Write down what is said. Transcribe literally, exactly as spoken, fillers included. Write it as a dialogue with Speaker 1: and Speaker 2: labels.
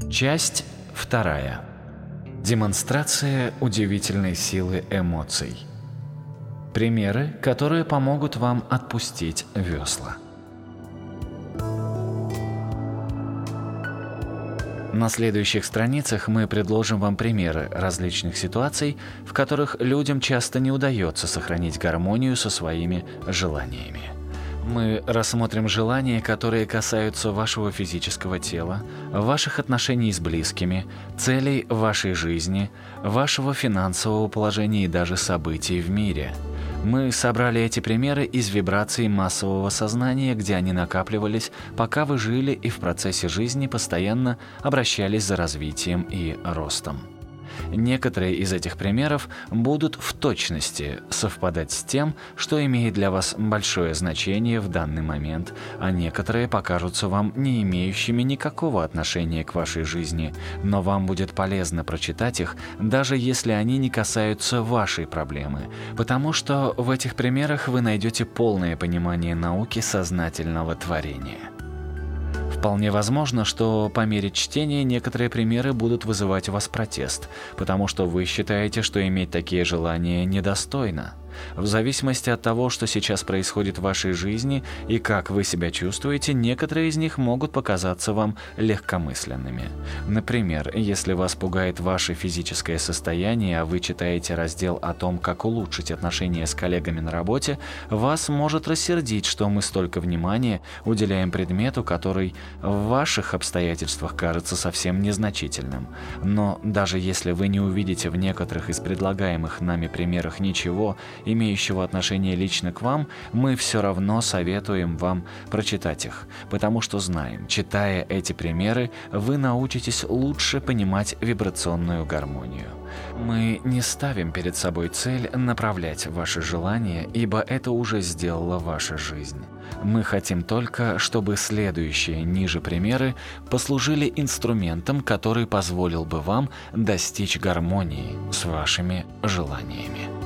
Speaker 1: Часть вторая. Демонстрация удивительной силы эмоций. Примеры, которые помогут вам отпустить весла. На следующих страницах мы предложим вам примеры различных ситуаций, в которых людям часто не удается сохранить гармонию со своими желаниями. Мы рассмотрим желания, которые касаются вашего физического тела, ваших отношений с близкими, целей вашей жизни, вашего финансового положения и даже событий в мире. Мы собрали эти примеры из вибраций массового сознания, где они накапливались, пока вы жили и в процессе жизни постоянно обращались за развитием и ростом. Некоторые из этих примеров будут в точности совпадать с тем, что имеет для вас большое значение в данный момент, а некоторые покажутся вам не имеющими никакого отношения к вашей жизни, но вам будет полезно прочитать их, даже если они не касаются вашей проблемы, потому что в этих примерах вы найдете полное понимание науки сознательного творения. Вполне возможно, что по мере чтения некоторые примеры будут вызывать у вас протест, потому что вы считаете, что иметь такие желания недостойно. В зависимости от того, что сейчас происходит в вашей жизни и как вы себя чувствуете, некоторые из них могут показаться вам легкомысленными. Например, если вас пугает ваше физическое состояние, а вы читаете раздел о том, как улучшить отношения с коллегами на работе, вас может рассердить, что мы столько внимания уделяем предмету, который в ваших обстоятельствах кажется совсем незначительным. Но даже если вы не увидите в некоторых из предлагаемых нами примерах ничего, имеющего отношение лично к вам, мы все равно советуем вам прочитать их, потому что знаем, читая эти примеры, вы научитесь лучше понимать вибрационную гармонию. Мы не ставим перед собой цель направлять ваши желания, ибо это уже сделала ваша жизнь. Мы хотим только, чтобы следующие ниже примеры послужили инструментом, который позволил бы вам достичь гармонии с вашими желаниями.